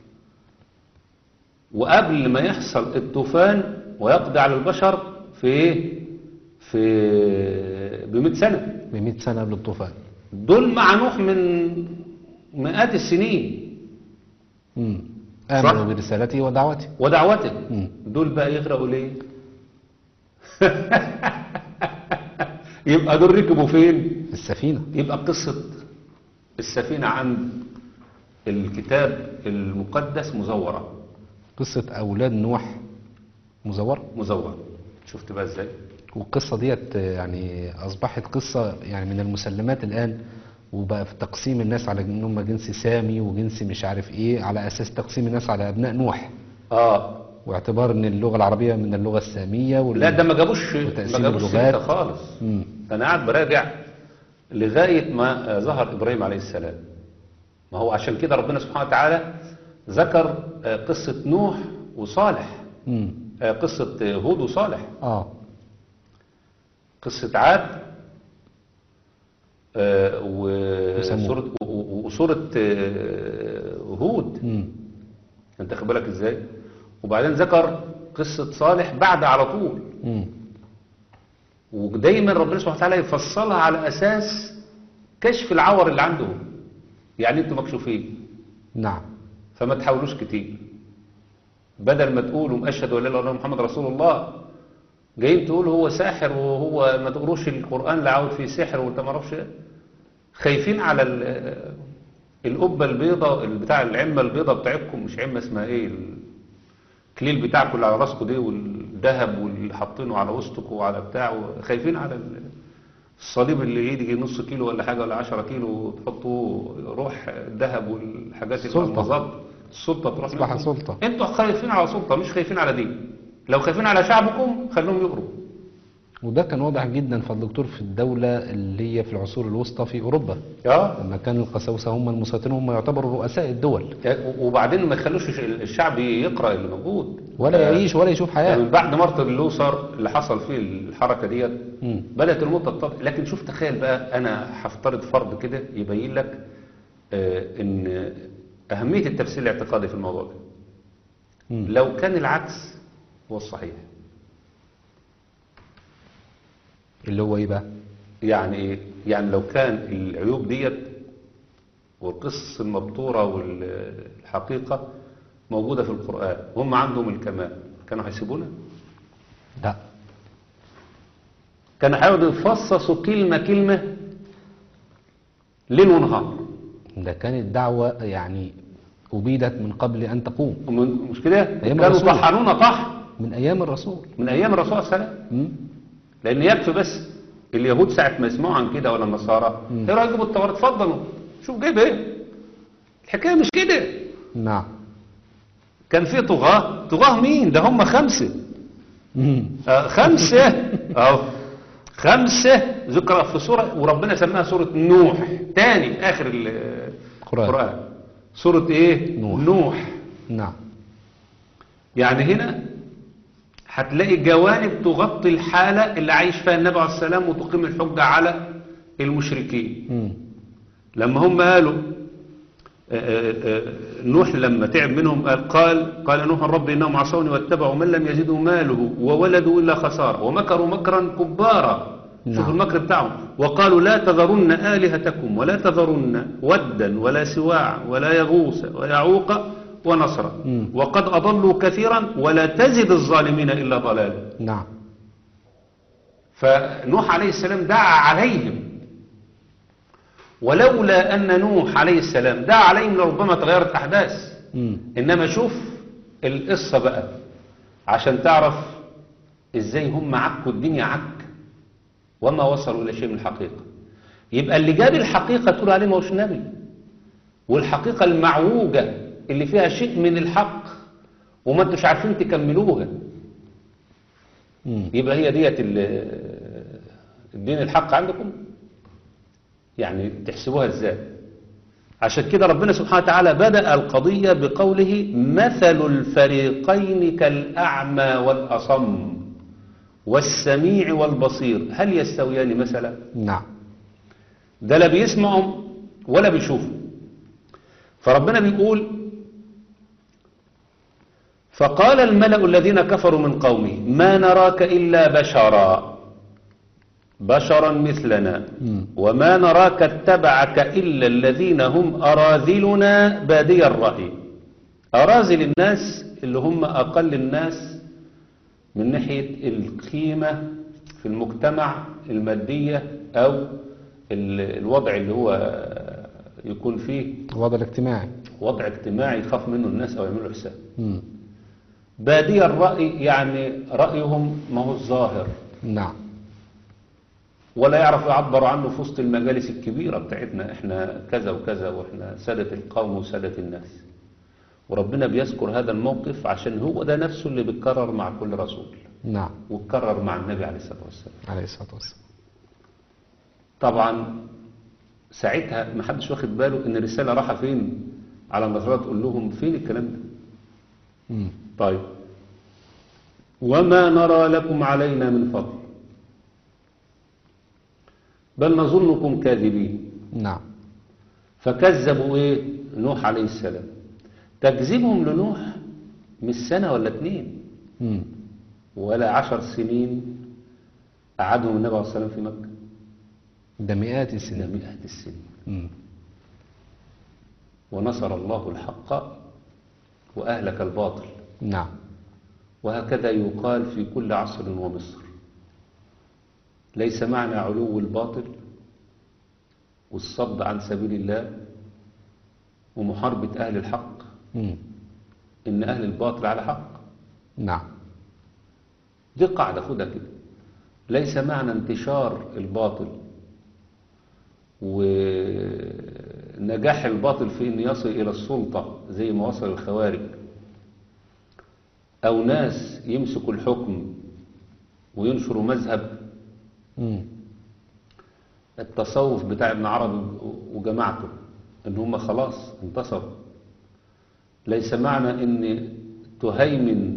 وقبل ما يحصل الطوفان ويقضي على البشر في ايه؟ في بمئة سنة. بمئة سنة قبل الطوفان. دول مع نوح من مئات السنين مم. صح؟ آمنوا برسالته ودعوته. ودعوته. مم. دول بقى يغرقوا ليه؟ يبقى دول ركبوا فين؟ في السفينة. يبقى قصة السفينة عند الكتاب المقدس مزورة. قصة أولاد نوح مزورة. مزورة. شفت بقى ازاي؟ والقصة ديت يعني أصبحت قصة يعني من المسلمات الآن، وبقى في تقسيم الناس على ان هم جنس سامي وجنس مش عارف ايه، على أساس تقسيم الناس على أبناء نوح. اه واعتبار ان اللغة العربية من اللغة السامية وال... لا ده ما جابوش ما وتقسيم جابوش اللغات. سكة خالص. مم. انا قاعد براجع لغاية ما ظهر ابراهيم عليه السلام. ما هو عشان كده ربنا سبحانه وتعالى ذكر آه، قصة نوح وصالح، مم. آه، قصة آه، هود وصالح، اه قصة عاد، آه، وثمود. وسورة و- وسورة آه، هود. مم. انت خد بالك ازاي؟ وبعدين ذكر قصة صالح بعد على طول. مم. ودايما ربنا سبحانه وتعالى يفصلها على اساس كشف العور اللي عندهم. يعني انتوا مكشوفين نعم. فما تحاولوش كتير. بدل ما تقولوا اشهد ان لا اله الا الله محمد رسول الله، جايين تقولوا هو ساحر وهو ما تقروش القران لا عاود فيه سحر وانت ما اعرفش ايه. خايفين على ال- القبه البيضاء بتاع العمه البيضاء بتاعتكم، مش عمه اسمها ايه، الكليل بتاعكم اللي على راسكم دي والذهب واللي حاطينه على وسطكم وعلى بتاع، خايفين على ال- الصليب اللي يجي نص كيلو ولا حاجه ولا عشرة كيلو تحطوا روح الذهب والحاجات السلطة. المظبط السلطه تروح أصبح منكم. سلطة. انتوا خايفين على سلطه مش خايفين على دين. لو خايفين على شعبكم خلوهم يقروا. وده كان واضح جدا في الدكتور في الدولة اللي هي في العصور الوسطى في أوروبا، اه لما كان القساوسة هم المسيطرين، هم يعتبروا رؤساء الدول، وبعدين ما يخلوش الشعب يقرا اللي موجود ولا آه، يعيش ولا يشوف من حياة. بعد مرتب اللوسر اللي حصل فيه الحركه ديت مم. بدات الامور تتطور. لكن شوف تخيل بقى، انا هفترض فرض كده يبين لك آه، ان اهميه التفسير الاعتقادي في الموضوع ده. مم. لو كان العكس هو الصحيح، اللي هو ايه بقى؟ يعني ايه؟ يعني لو كان العيوب ديت والقصص المبتوره والحقيقه موجوده في القران وهم عندهم الكمال، كانوا هيسيبونا؟ لا. كانوا هيقعدوا يفصصوا كلمه كلمه ليل ونهار. ده كانت دعوة يعني أبيدت من قبل أن تقوم، ومن- مش كده؟ أيام كانوا الرسول. طحنونا طحن من أيام الرسول. من ايام الرسول صلى الله عليه وسلم. مم. لان يكفي بس اليهود ساعه ما يسمعوا عن كده ولا النصارى مم. ايه رايك يجيبوا التوراه؟ اتفضلوا شوف جايب ايه. الحكايه مش كده. نعم. كان في طغاه. طغاه مين؟ ده هم خمسه. مم. آه خمسه اهو خمسه ذكر في سوره، وربنا سماها سوره نوح تاني في اخر ال- القرآن. القران. سوره ايه؟ نوح. نوح. نعم. يعني هنا هتلاقي جوانب تغطي الحالة اللي عايش فيها النبي عليه السلام وتقيم الحجة على المشركين. مم. لما هم قالوا آه، آه، آه، نوح لما تعب منهم قال قال, قال نوح رب إنهم عصوني واتبعوا من لم يزدوا ماله وولده إلا خسارة ومكروا مكرا كبارا. نعم. شوفوا المكر بتاعهم. وقالوا لا تذرن آلهتكم ولا تذرن ودا ولا سواع ولا يغوث ويعوق ونصرا مم. وقد أضلوا كثيرا ولا تزد الظالمين إلا ضلالا. نعم. فنوح عليه السلام دعا عليهم، ولولا أن نوح عليه السلام دعا عليهم لربما تغيرت أحداث. مم. إنما شوف القصة بقى عشان تعرف إزاي هم عكوا الدنيا عك وما وصلوا إلى شيء من الحقيقة. يبقى اللي جاب الحقيقة تقول عليه ما هوش نبي، والحقيقة المعوجة اللي فيها شيء من الحق وما انتوش عارفين تكملوها، مم. يبقى هي ديت ال- الدين الحق عندكم. يعني تحسبوها ازاي؟ عشان كده ربنا سبحانه وتعالى بدأ القضية بقوله مثل الفريقين كالأعمى والأصم والسميع والبصير هل يستويان مثلا؟ نعم. ده لا بيسمعوا ولا بيشوفوا. فربنا بيقول فقال الملأ الذين كفروا من قومه ما نراك إلا بشرا بشرا مثلنا مم. وما نراك اتبعك إلا الذين هم أراذلنا بادي الرأي. أراذل الناس اللي هم أقل الناس من ناحية القيمة في المجتمع المادية أو ال- الوضع اللي هو يكون فيه الوضع الاجتماعي. وضع اجتماعي يخاف منه الناس أو يعملوا حساب. مم. بادي الرأي يعني رأيهم ما هو الظاهر، نعم. ولا يعرف يعبر عنه في وسط المجالس الكبيرة بتاعتنا، احنا كذا وكذا واحنا سادة القوم وسادة الناس. وربنا بيذكر هذا الموقف عشان هو ده نفسه اللي بيتكرر مع كل رسول، نعم. واتكرر مع النبي عليه الصلاة والسلام. عليه الصلاة والسلام. طبعا ساعتها ما حدش واخد باله ان الرسالة راحة فين على النصارى، تقول لهم فين الكلام ده. مم. طيب، وما نرى لكم علينا من فضل بل نظنكم كاذبين. نعم. فكذبوا ايه نوح عليه السلام. تكذيبهم لنوح مش سنة ولا اتنين مم. ولا عشر سنين قعدهم النبي عليه الصلاة والسلام في مكة، ده مئات ده السنين. مئات السنين. مم. ونصر الله الحق وأهلك الباطل. نعم. وهكذا يقال في كل عصر ومصر. ليس معنى علو الباطل والصد عن سبيل الله ومحاربة أهل الحق مم. إن أهل الباطل على حق. نعم. دي قاعدة خدها كده. ليس معنى انتشار الباطل ونجاح الباطل في أن يصل إلى السلطة زي ما وصل الخوارج، أو ناس يمسكوا الحكم وينشروا مذهب مم. التصوف بتاع ابن عربي وجماعته ان هم خلاص انتصروا. ليس معنى ان تهيمن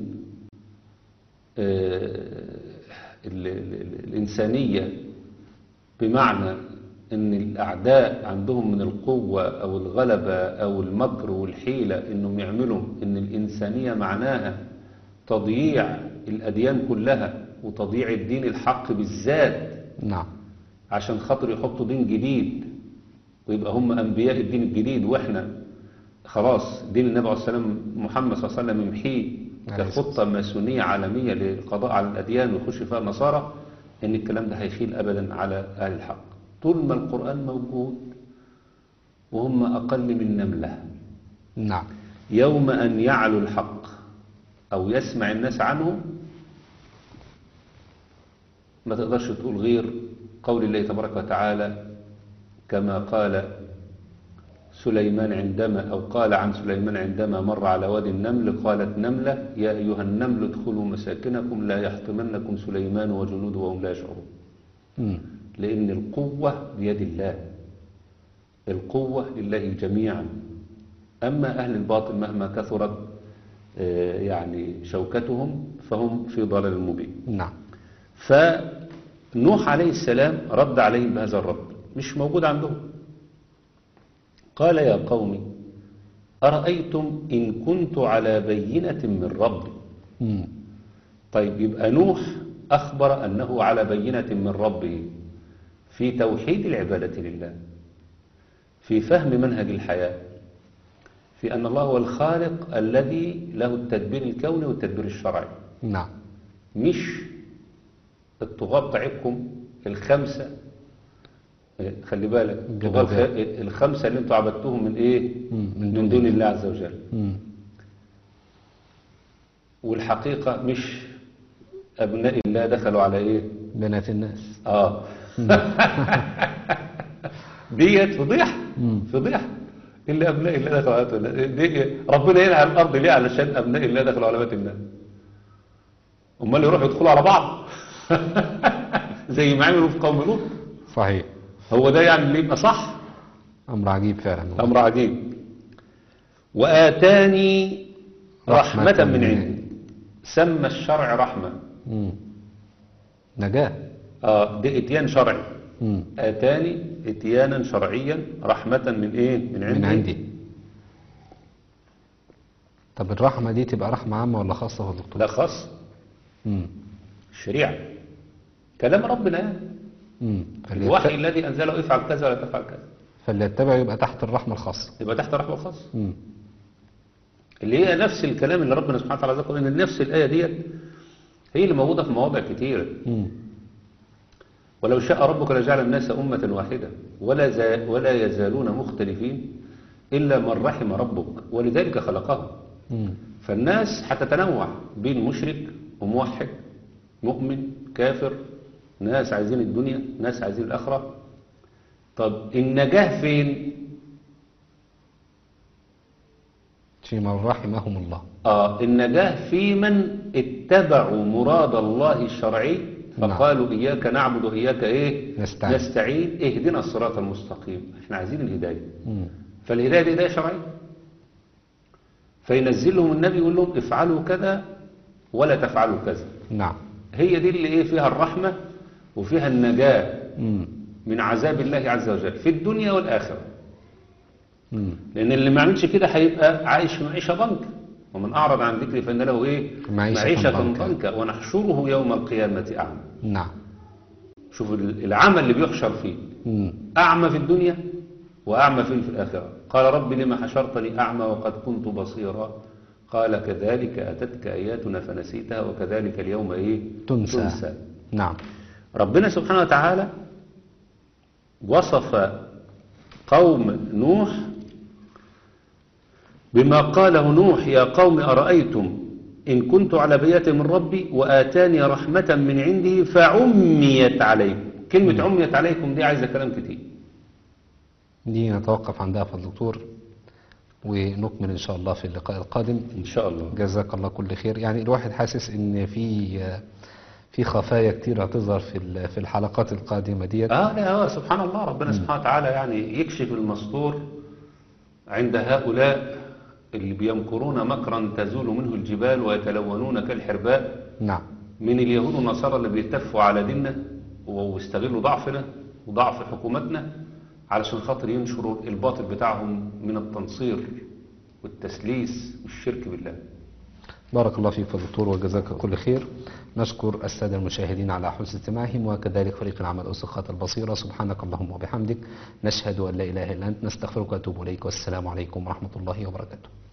آه، ال- ال- الإنسانية بمعنى ان الأعداء عندهم من القوة او الغلبة او المكر والحيلة انهم يعملوا ان الإنسانية معناها تضييع الأديان كلها وتضييع الدين الحق بالذات نعم. عشان خاطر يحطوا دين جديد ويبقى هم أنبياء الدين الجديد، وإحنا خلاص دين النبي عليه الصلاة والسلام محمد صلى الله عليه وسلم يمحيه كخطة ماسونية عالمية للقضاء على الأديان ويخش فيها النصارى. إن الكلام ده هيخيل أبدا على أهل الحق طول ما القرآن موجود وهم أقل من نملة. نعم. يوم أن يعلو الحق أو يسمع الناس عنه ما تقدرش تقول غير قول الله تبارك وتعالى كما قال سليمان عندما أو قال عن سليمان عندما مر على وادي النمل قالت نملة يا أيها النمل ادخلوا مساكنكم لا يحطمنكم سليمان وجنوده وهم لا يشعرون. مم. لأن القوة بيد الله، القوة لله جميعا. أما أهل الباطل مهما كثرت آه، يعني شوكتهم فهم في ضلال مبين. نعم. فنوح عليه السلام رد عليهم بهذا الرد مش موجود عندهم. قال يا قوم أرأيتم إن كنت على بينة من ربي. مم. طيب يبقى نوح أخبر أنه على بينة من ربه في توحيد العبادة لله، في فهم منهج الحياة، في أن الله هو الخالق الذي له التدبير الكوني والتدبير الشرعي. نعم. مش الطغاة بتاعتكم الخمسة. خلي بالك الطغاة الخ- الخمسة اللي انتوا عبدتوهم من ايه مم. من دون, دون الله عز وجل. مم. والحقيقة مش أبناء الله دخلوا على ايه بنات الناس. اه ديت فضيحة مم. فضيحة. اللي أبناء الله دخلوا على بيت الله دي ربنا ينهى الأرض ليه؟ علشان أبناء الله دخلوا على بيت الله. أمال يروحوا يدخلوا على بعض زي ما عملوا في قوم لوط. صحيح. هو ده يعني اللي يبقى صح؟ أمر عجيب فعلا. أمر عجيب. وآتاني رحمة, رحمة من من عندي. سمى الشرع رحمة. مم. نجاة. آه ده اتيان شرعي. مم. آتاني اتيانا شرعيا رحمة من ايه من عندي, من عندي. طب الرحمة دي تبقى رحمة عامة ولا خاصة يا دكتور؟ لا خاص مم. الشريعة كلام ربنا يعني مم. الوحي فليتبع, الذي أنزله افعل كذا ولا تفعل كذا فليتبع يبقى تحت الرحمة الخاصة. يبقى تحت الرحمة الخاصة مم. اللي هي نفس الكلام اللي ربنا سبحانه وتعالى ذكر ان نفس الآية ديت هي اللي موجودة في مواضع كتيرة. مم. ولو شاء ربك لجعل الناس أمة واحدة ولا, زا ولا يزالون مختلفين إلا من رحم ربك ولذلك خلقهم. مم. فالناس هتتنوع بين مشرك وموحد، مؤمن كافر، ناس عايزين الدنيا، ناس عايزين الآخرة. طب النجاة فين؟ في من رحمهم الله. آه النجاة في من اتبعوا مراد الله الشرعي فقالوا إياك نعبد وإياك إيه نستعين. نستعين اهدنا الصراط المستقيم. احنا عايزين الهداية. مم. فالهداية دي هداية شرعية، فينزلهم النبي يقول لهم افعلوا كذا ولا تفعلوا كذا. نعم. هي دي اللي ايه فيها الرحمة وفيها النجاة مم. من عذاب الله عز وجل في الدنيا والآخرة. مم. لأن اللي ما عملش كده هيبقى عايش معيشة ضنك، ومن أعرض عن ذكري فإن له إيه معيشة معيشة ضنكا. ضنكا ونحشره يوم القيامة أعمى. نعم. شوف العمل اللي بيحشر فيه، مم. أعمى في الدنيا وأعمى فين في الآخرة. قال رب لما حشرتني أعمى وقد كنت بصيرا قال كذلك أتتك آياتنا فنسيتها وكذلك اليوم إيه تنسى. تنسى. نعم. ربنا سبحانه وتعالى وصف قوم نوح بما قاله نوح يا قوم أرأيتم إن كنت على بيات من ربي وآتاني رحمة من عنده فعميت عليكم. كلمة عميت عليكم دي عايزة كلام كتير، دي نتوقف عندها في الدكتور ونكمل إن شاء الله في اللقاء القادم إن شاء الله. جزاك الله كل خير. يعني الواحد حاسس إن في في خفايا كتير هتظهر في في الحلقات القادمة ديت. آه لا هو سبحان الله ربنا سبحانه وتعالى يعني يكشف المستور عند هؤلاء اللي بيمكرون مكرا تزول منه الجبال ويتلونون كالحرباء نعم. من اليهود والنصارى اللي بيتفوا على ديننا ويستغلوا ضعفنا وضعف حكومتنا علشان خاطر ينشروا الباطل بتاعهم من التنصير والتسليس والشرك بالله. بارك الله فيك يا دكتور وجزاك كل خير. نشكر السادة المشاهدين على حسن استماعهم وكذلك فريق العمل أسقاط البصيرة. سبحانك اللهم وبحمدك نشهد أن لا إله إلا أنت نستغفرك ونتوب إليك والسلام عليكم ورحمة الله وبركاته.